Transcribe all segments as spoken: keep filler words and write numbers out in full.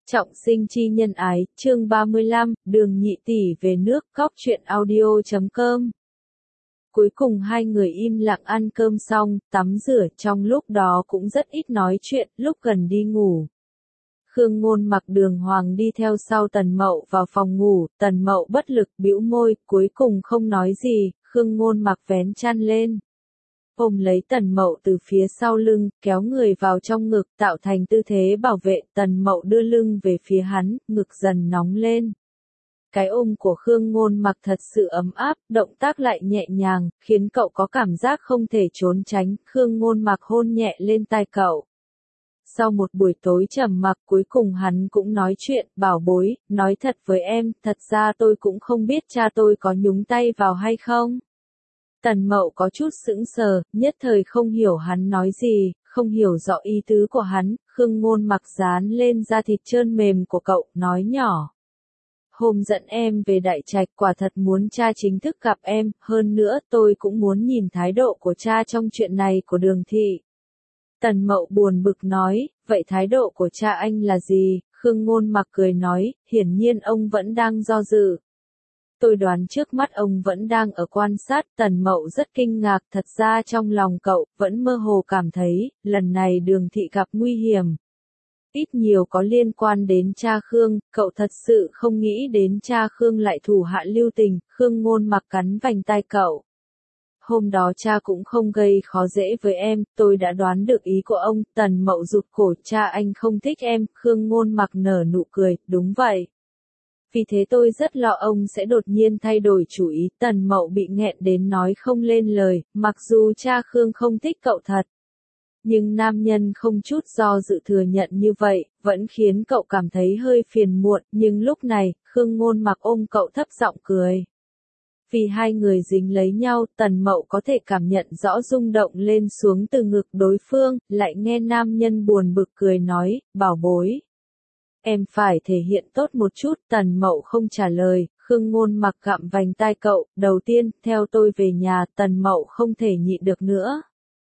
Trọng sinh chi nhân ái, chương ba mươi lăm, đường nhị tỷ về nước, cóc truyện audio chấm com. Cuối cùng hai người im lặng ăn cơm xong, tắm rửa, trong lúc đó cũng rất ít nói chuyện, lúc gần đi ngủ. Khương Ngôn mặc Đường Hoàng đi theo sau Tần Mậu vào phòng ngủ, Tần Mậu bất lực bĩu môi, cuối cùng không nói gì, Khương Ngôn mặc vén chăn lên. Ôm lấy Tần Mậu từ phía sau lưng, kéo người vào trong ngực, tạo thành tư thế bảo vệ, Tần Mậu đưa lưng về phía hắn, ngực dần nóng lên. Cái ôm của Khương Ngôn mặc thật sự ấm áp, động tác lại nhẹ nhàng, khiến cậu có cảm giác không thể trốn tránh, Khương Ngôn mặc hôn nhẹ lên tai cậu. Sau một buổi tối trầm mặc cuối cùng hắn cũng nói chuyện, bảo bối, nói thật với em, thật ra tôi cũng không biết cha tôi có nhúng tay vào hay không. Tần Mậu có chút sững sờ, nhất thời không hiểu hắn nói gì, không hiểu rõ ý tứ của hắn, Khương Ngôn mặc dán lên da thịt trơn mềm của cậu, nói nhỏ. Hôm dẫn em về Đại Trạch quả thật muốn cha chính thức gặp em, hơn nữa tôi cũng muốn nhìn thái độ của cha trong chuyện này của Đường Thị. Tần Mậu buồn bực nói, vậy thái độ của cha anh là gì? Khương Ngôn mặc cười nói, hiển nhiên ông vẫn đang do dự. Tôi đoán trước mắt ông vẫn đang ở quan sát, Tần Mậu rất kinh ngạc, thật ra trong lòng cậu, vẫn mơ hồ cảm thấy, lần này Đường Thị gặp nguy hiểm. Ít nhiều có liên quan đến cha Khương, cậu thật sự không nghĩ đến cha Khương lại thủ hạ lưu tình, Khương Ngôn mặc cắn vành tai cậu. Hôm đó cha cũng không gây khó dễ với em, tôi đã đoán được ý của ông, Tần Mậu rụt cổ, cha anh không thích em, Khương Ngôn mặc nở nụ cười, đúng vậy. Vì thế tôi rất lo ông sẽ đột nhiên thay đổi chủ ý, Tần Mậu bị nghẹn đến nói không lên lời, mặc dù cha Khương không thích cậu thật. Nhưng nam nhân không chút do dự thừa nhận như vậy, vẫn khiến cậu cảm thấy hơi phiền muộn, nhưng lúc này, Khương Ngôn mặc ôm cậu thấp giọng cười. Vì hai người dính lấy nhau, Tần Mậu có thể cảm nhận rõ rung động lên xuống từ ngực đối phương, lại nghe nam nhân buồn bực cười nói, bảo bối. Em phải thể hiện tốt một chút, Tần Mậu không trả lời, Khương Ngôn mặc gặm vành tai cậu, đầu tiên, theo tôi về nhà, Tần Mậu không thể nhịn được nữa.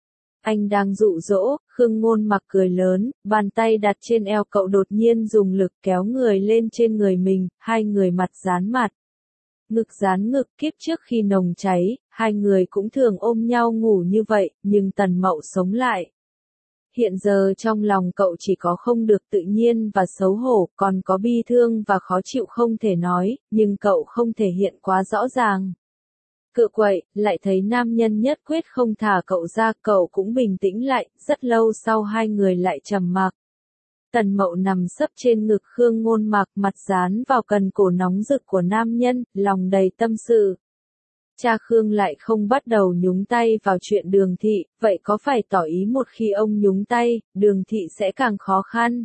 Anh đang dụ dỗ, Khương Ngôn mặc cười lớn, bàn tay đặt trên eo cậu đột nhiên dùng lực kéo người lên trên người mình, hai người mặt dán mặt. Ngực dán ngực, kiếp trước khi nồng cháy, hai người cũng thường ôm nhau ngủ như vậy, nhưng Tần Mậu sống lại. Hiện giờ trong lòng cậu chỉ có không được tự nhiên và xấu hổ, còn có bi thương và khó chịu không thể nói, nhưng cậu không thể hiện quá rõ ràng. Cự quậy, lại thấy nam nhân nhất quyết không thả cậu ra, cậu cũng bình tĩnh lại, rất lâu sau hai người lại trầm mặc. Tần Mậu nằm sấp trên ngực Khương Ngôn mặc, mặt dán vào cần cổ nóng rực của nam nhân, lòng đầy tâm sự. Cha Khương lại không bắt đầu nhúng tay vào chuyện Đường Thị, vậy có phải tỏ ý một khi ông nhúng tay, Đường Thị sẽ càng khó khăn?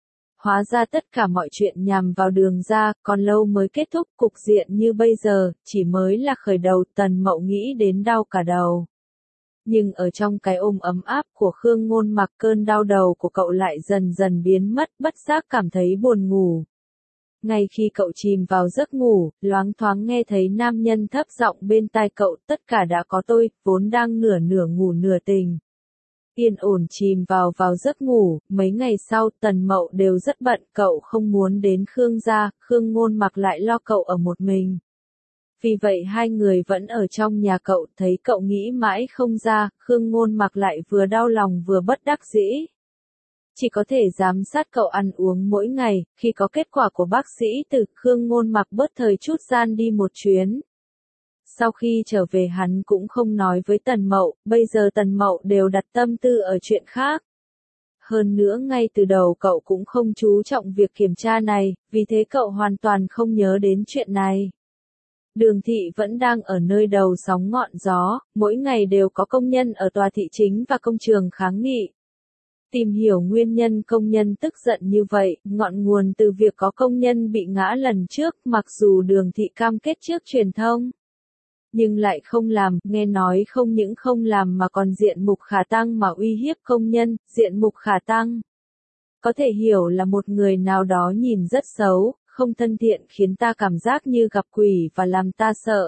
Hóa ra tất cả mọi chuyện nhằm vào Đường gia, còn lâu mới kết thúc, cục diện như bây giờ, chỉ mới là khởi đầu, Tần Mậu nghĩ đến đau cả đầu. Nhưng ở trong cái ôm ấm áp của Khương Ngôn mặc, cơn đau đầu của cậu lại dần dần biến mất, bất giác cảm thấy buồn ngủ. Ngay khi cậu chìm vào giấc ngủ, loáng thoáng nghe thấy nam nhân thấp giọng bên tai cậu, tất cả đã có tôi, vốn đang nửa nửa ngủ nửa tình. Yên ổn chìm vào vào giấc ngủ, mấy ngày sau Tần Mậu đều rất bận, cậu không muốn đến Khương gia, Khương Ngôn mặc lại lo cậu ở một mình. Vì vậy hai người vẫn ở trong nhà cậu, thấy cậu nghĩ mãi không ra, Khương Ngôn mặc lại vừa đau lòng vừa bất đắc dĩ. Chỉ có thể giám sát cậu ăn uống mỗi ngày, khi có kết quả của bác sĩ từ Khương Ngôn mặc bớt thời chút gian đi một chuyến. Sau khi trở về hắn cũng không nói với Tần Mậu, bây giờ Tần Mậu đều đặt tâm tư ở chuyện khác. Hơn nữa ngay từ đầu cậu cũng không chú trọng việc kiểm tra này, vì thế cậu hoàn toàn không nhớ đến chuyện này. Đường Thị vẫn đang ở nơi đầu sóng ngọn gió, mỗi ngày đều có công nhân ở tòa thị chính và công trường kháng nghị. Tìm hiểu nguyên nhân công nhân tức giận như vậy, ngọn nguồn từ việc có công nhân bị ngã lần trước, mặc dù Đường Thị cam kết trước truyền thông. Nhưng lại không làm, nghe nói không những không làm mà còn diện mục khả tăng mà uy hiếp công nhân, diện mục khả tăng. Có thể hiểu là một người nào đó nhìn rất xấu, không thân thiện khiến ta cảm giác như gặp quỷ và làm ta sợ.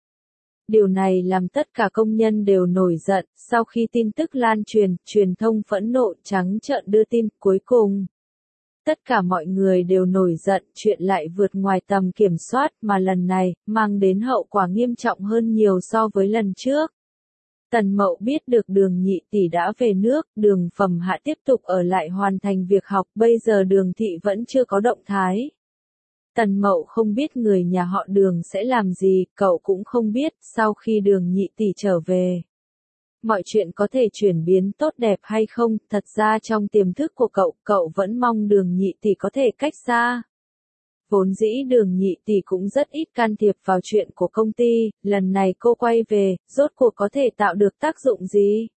Điều này làm tất cả công nhân đều nổi giận, sau khi tin tức lan truyền, truyền thông phẫn nộ trắng trợn đưa tin, cuối cùng. Tất cả mọi người đều nổi giận, chuyện lại vượt ngoài tầm kiểm soát mà lần này, mang đến hậu quả nghiêm trọng hơn nhiều so với lần trước. Tần Mậu biết được Đường Nhị tỷ đã về nước, Đường Phẩm Hạ tiếp tục ở lại hoàn thành việc học, bây giờ Đường thị vẫn chưa có động thái. Tần Mậu không biết người nhà họ Đường sẽ làm gì, cậu cũng không biết, sau khi Đường Nhị tỷ trở về. Mọi chuyện có thể chuyển biến tốt đẹp hay không, thật ra trong tiềm thức của cậu, cậu vẫn mong Đường Nhị tỷ có thể cách xa. Vốn dĩ Đường Nhị tỷ cũng rất ít can thiệp vào chuyện của công ty, lần này cô quay về, rốt cuộc có thể tạo được tác dụng gì?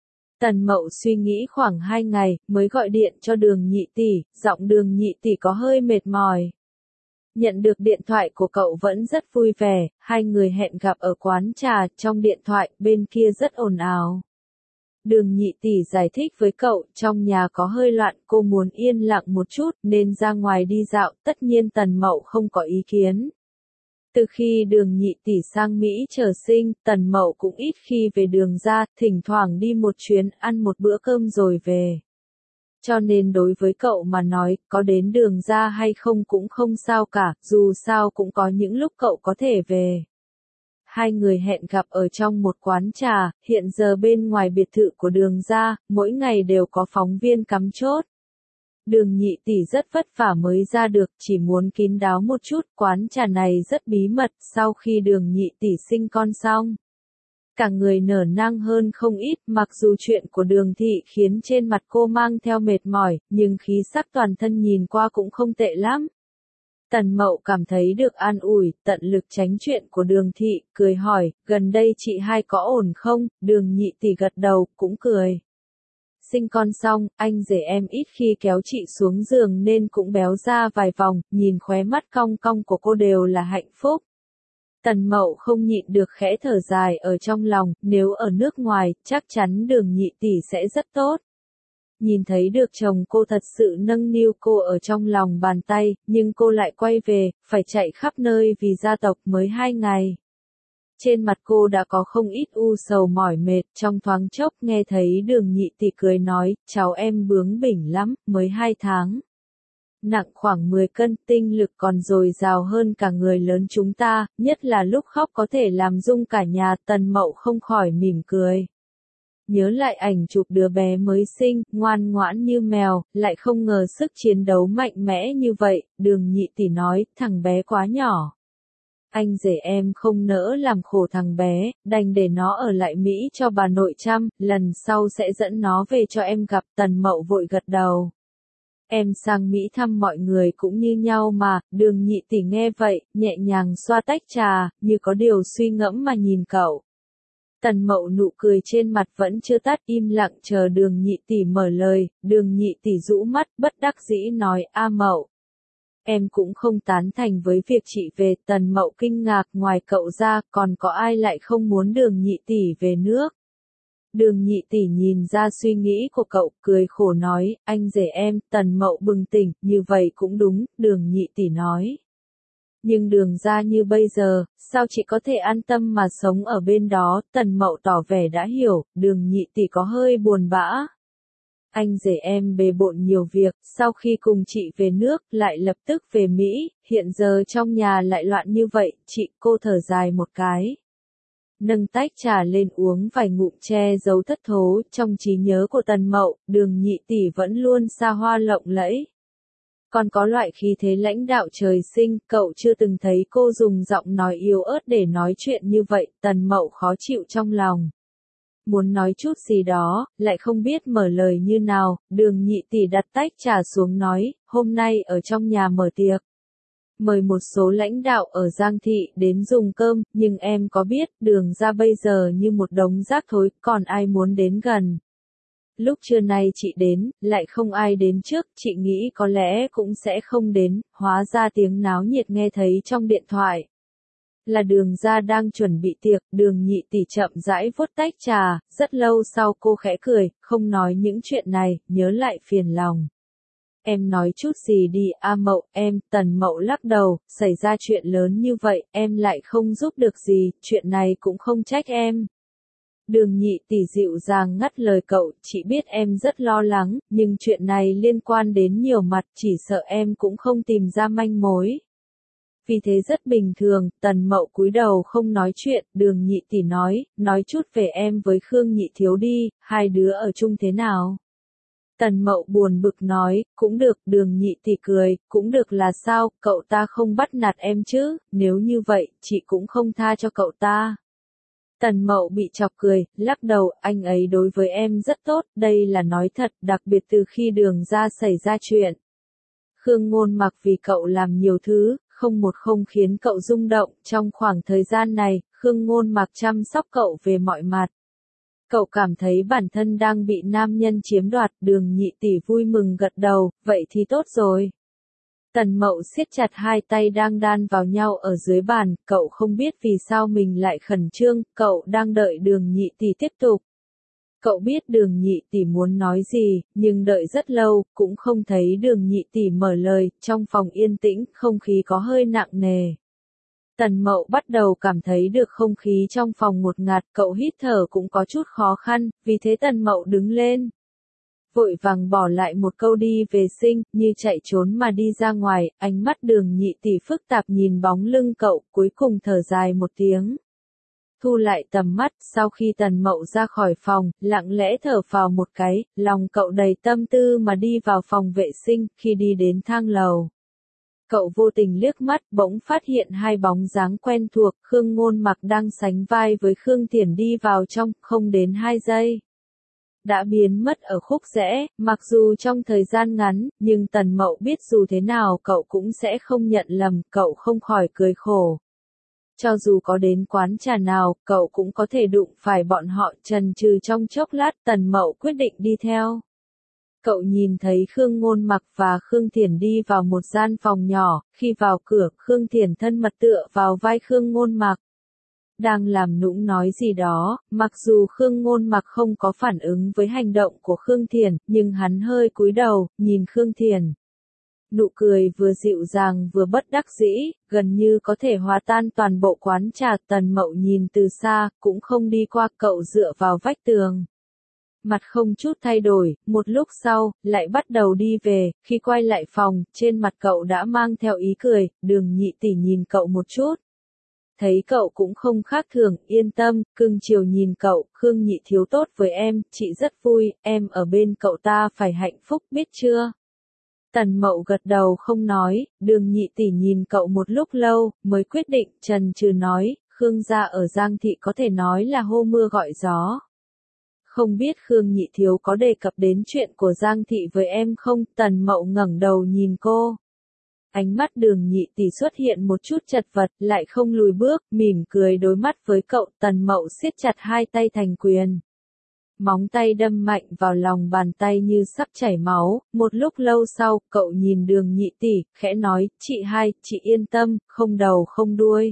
Tần Mậu suy nghĩ khoảng hai ngày, mới gọi điện cho Đường Nhị tỷ, giọng Đường Nhị tỷ có hơi mệt mỏi. Nhận được điện thoại của cậu vẫn rất vui vẻ, hai người hẹn gặp ở quán trà, trong điện thoại, bên kia rất ồn ào. Đường Nhị tỷ giải thích với cậu, trong nhà có hơi loạn, cô muốn yên lặng một chút, nên ra ngoài đi dạo, tất nhiên Tần Mậu không có ý kiến. Từ khi Đường Nhị tỷ sang Mỹ chờ sinh, Tần Mậu cũng ít khi về Đường ra, thỉnh thoảng đi một chuyến, ăn một bữa cơm rồi về. Cho nên đối với cậu mà nói, có đến Đường ra hay không cũng không sao cả, dù sao cũng có những lúc cậu có thể về. Hai người hẹn gặp ở trong một quán trà, hiện giờ bên ngoài biệt thự của Đường ra, mỗi ngày đều có phóng viên cắm chốt. Đường Nhị tỷ rất vất vả mới ra được, chỉ muốn kín đáo một chút, quán trà này rất bí mật, sau khi Đường Nhị tỷ sinh con xong. Cả người nở nang hơn không ít, mặc dù chuyện của Đường thị khiến trên mặt cô mang theo mệt mỏi, nhưng khí sắc toàn thân nhìn qua cũng không tệ lắm. Tần Mậu cảm thấy được an ủi, tận lực tránh chuyện của Đường thị, cười hỏi, gần đây chị hai có ổn không? Đường Nhị tỷ gật đầu, cũng cười. Sinh con xong, anh rể em ít khi kéo chị xuống giường nên cũng béo ra vài vòng, nhìn khóe mắt cong cong của cô đều là hạnh phúc. Tần Mậu không nhịn được khẽ thở dài ở trong lòng, nếu ở nước ngoài, chắc chắn Đường Nhị tỷ sẽ rất tốt. Nhìn thấy được chồng cô thật sự nâng niu cô ở trong lòng bàn tay, nhưng cô lại quay về, phải chạy khắp nơi vì gia tộc mới hai ngày. Trên mặt cô đã có không ít u sầu mỏi mệt, trong thoáng chốc nghe thấy Đường Nhị tỷ cười nói, cháu em bướng bỉnh lắm, mới hai tháng. Nặng khoảng mười cân, tinh lực còn dồi dào hơn cả người lớn chúng ta, nhất là lúc khóc có thể làm rung cả nhà. Tần Mậu không khỏi mỉm cười. Nhớ lại ảnh chụp đứa bé mới sinh, ngoan ngoãn như mèo, lại không ngờ sức chiến đấu mạnh mẽ như vậy, Đường Nhị tỷ nói, thằng bé quá nhỏ. Anh rể em không nỡ làm khổ thằng bé, đành để nó ở lại Mỹ cho bà nội chăm, lần sau sẽ dẫn nó về cho em gặp. Tần Mậu vội gật đầu. Em sang Mỹ thăm mọi người cũng như nhau mà. Đường Nhị tỷ nghe vậy, nhẹ nhàng xoa tách trà, như có điều suy ngẫm mà nhìn cậu. Tần Mậu nụ cười trên mặt vẫn chưa tắt, im lặng chờ Đường Nhị tỷ mở lời. Đường Nhị tỷ rũ mắt, bất đắc dĩ nói, A Mậu. Em cũng không tán thành với việc chị về. Tần Mậu kinh ngạc, ngoài cậu ra, còn có ai lại không muốn Đường Nhị tỷ về nước? Đường Nhị tỷ nhìn ra suy nghĩ của cậu, cười khổ nói, anh rể em. Tần Mậu bừng tỉnh, như vậy cũng đúng, Đường Nhị tỷ nói. Nhưng Đường ra như bây giờ, sao chị có thể an tâm mà sống ở bên đó? Tần Mậu tỏ vẻ đã hiểu, Đường Nhị tỷ có hơi buồn bã. Anh rể em bề bộn nhiều việc, sau khi cùng chị về nước, lại lập tức về Mỹ, hiện giờ trong nhà lại loạn như vậy, chị. Cô thở dài một cái. Nâng tách trà lên uống vài ngụm che giấu thất thố, trong trí nhớ của Tần Mậu, Đường Nhị tỷ vẫn luôn xa hoa lộng lẫy. Còn có loại khí thế lãnh đạo trời sinh, cậu chưa từng thấy cô dùng giọng nói yếu ớt để nói chuyện như vậy. Tần Mậu khó chịu trong lòng. Muốn nói chút gì đó, lại không biết mở lời như nào. Đường Nhị tỷ đặt tách trà xuống nói, hôm nay ở trong nhà mở tiệc. Mời một số lãnh đạo ở Giang Thị đến dùng cơm, nhưng em có biết, Đường ra bây giờ như một đống rác thối, còn ai muốn đến gần. Lúc trưa nay chị đến, lại không ai đến trước, chị nghĩ có lẽ cũng sẽ không đến, hóa ra tiếng náo nhiệt nghe thấy trong điện thoại. Là Đường ra đang chuẩn bị tiệc. Đường Nhị tỷ chậm rãi vuốt tách trà, rất lâu sau cô khẽ cười, không nói những chuyện này, nhớ lại phiền lòng. Em nói chút gì đi, A Mậu. Em. Tần Mậu lắc đầu, xảy ra chuyện lớn như vậy, em lại không giúp được gì, chuyện này cũng không trách em. Đường Nhị tỷ dịu dàng ngắt lời cậu, chị biết em rất lo lắng, nhưng chuyện này liên quan đến nhiều mặt, chỉ sợ em cũng không tìm ra manh mối. Vì thế rất bình thường, Tần Mậu cúi đầu không nói chuyện, Đường Nhị tỷ nói, nói chút về em với Khương Nhị thiếu đi, hai đứa ở chung thế nào? Tần Mậu buồn bực nói, cũng được, Đường Nhị tỷ cười, cũng được là sao, cậu ta không bắt nạt em chứ, nếu như vậy, chị cũng không tha cho cậu ta. Tần Mậu bị chọc cười, lắc đầu, anh ấy đối với em rất tốt, đây là nói thật, đặc biệt từ khi Đường ra xảy ra chuyện. Khương Ngôn Mặc vì cậu làm nhiều thứ, không một không khiến cậu rung động, trong khoảng thời gian này, Khương Ngôn Mặc chăm sóc cậu về mọi mặt. Cậu cảm thấy bản thân đang bị nam nhân chiếm đoạt, Đường Nhị tỷ vui mừng gật đầu, vậy thì tốt rồi. Tần Mậu siết chặt hai tay đang đan vào nhau ở dưới bàn, cậu không biết vì sao mình lại khẩn trương, cậu đang đợi Đường Nhị tỷ tiếp tục. Cậu biết Đường Nhị tỷ muốn nói gì, nhưng đợi rất lâu, cũng không thấy Đường Nhị tỷ mở lời, trong phòng yên tĩnh, không khí có hơi nặng nề. Tần Mậu bắt đầu cảm thấy được không khí trong phòng ngột ngạt, cậu hít thở cũng có chút khó khăn, vì thế Tần Mậu đứng lên. Vội vàng bỏ lại một câu đi vệ sinh, như chạy trốn mà đi ra ngoài, ánh mắt Đường Nhị tỷ phức tạp nhìn bóng lưng cậu, cuối cùng thở dài một tiếng. Thu lại tầm mắt, sau khi Tần Mậu ra khỏi phòng, lặng lẽ thở phào một cái, lòng cậu đầy tâm tư mà đi vào phòng vệ sinh, khi đi đến thang lầu. Cậu vô tình liếc mắt, bỗng phát hiện hai bóng dáng quen thuộc, Khương Ngôn Mặc đang sánh vai với Khương Thiển đi vào trong, không đến hai giây. Đã biến mất ở khúc rẽ, mặc dù trong thời gian ngắn, nhưng Tần Mậu biết dù thế nào cậu cũng sẽ không nhận lầm, cậu không khỏi cười khổ. Cho dù có đến quán trà nào, cậu cũng có thể đụng phải bọn họ, chần chừ trong chốc lát, Tần Mậu quyết định đi theo. Cậu nhìn thấy Khương Ngôn Mặc và Khương Thiển đi vào một gian phòng nhỏ, khi vào cửa, Khương Thiển thân mật tựa vào vai Khương Ngôn Mặc. Đang làm nũng nói gì đó, mặc dù Khương Ngôn Mặc không có phản ứng với hành động của Khương Thiển, nhưng hắn hơi cúi đầu, nhìn Khương Thiển. Nụ cười vừa dịu dàng vừa bất đắc dĩ, gần như có thể hòa tan toàn bộ quán trà. Tần Mậu nhìn từ xa, cũng không đi qua, cậu dựa vào vách tường. Mặt không chút thay đổi, một lúc sau, lại bắt đầu đi về, khi quay lại phòng, trên mặt cậu đã mang theo ý cười, Đường Nhị tỷ nhìn cậu một chút. Thấy cậu cũng không khác thường, yên tâm, cưng chiều nhìn cậu, Khương Nhị thiếu tốt với em, chị rất vui, em ở bên cậu ta phải hạnh phúc, biết chưa? Tần Mậu gật đầu không nói, Đường Nhị tỷ nhìn cậu một lúc lâu, mới quyết định, chần chừ nói, Khương gia ở Giang Thị có thể nói là hô mưa gọi gió. Không biết Khương Nhị thiếu có đề cập đến chuyện của Giang Thị với em không? Tần Mậu ngẩng đầu nhìn cô. Ánh mắt Đường Nhị tỷ xuất hiện một chút chật vật, lại không lùi bước, mỉm cười đối mắt với cậu. Tần Mậu siết chặt hai tay thành quyền. Móng tay đâm mạnh vào lòng bàn tay như sắp chảy máu, một lúc lâu sau, cậu nhìn Đường Nhị tỷ, khẽ nói, chị hai, chị yên tâm, không đầu không đuôi.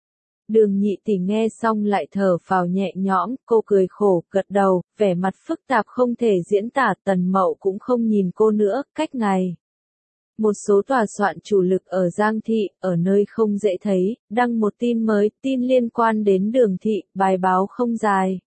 Đường Nhị tỷ nghe xong lại thở phào nhẹ nhõm, cô cười khổ, gật đầu, vẻ mặt phức tạp không thể diễn tả. Tần Mậu cũng không nhìn cô nữa, cách ngày. Một số tòa soạn chủ lực ở Giang Thị, ở nơi không dễ thấy, đăng một tin mới, tin liên quan đến Đường Thị, bài báo không dài.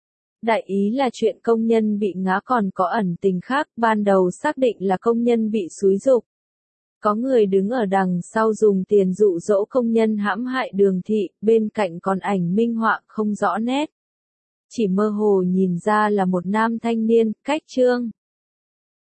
Đại ý là chuyện công nhân bị ngã, còn có ẩn tình khác, ban đầu xác định là công nhân bị xúi giục. Có người đứng ở đằng sau dùng tiền dụ dỗ công nhân hãm hại Đường Thị, bên cạnh còn ảnh minh họa không rõ nét. Chỉ mơ hồ nhìn ra là một nam thanh niên, cách trương.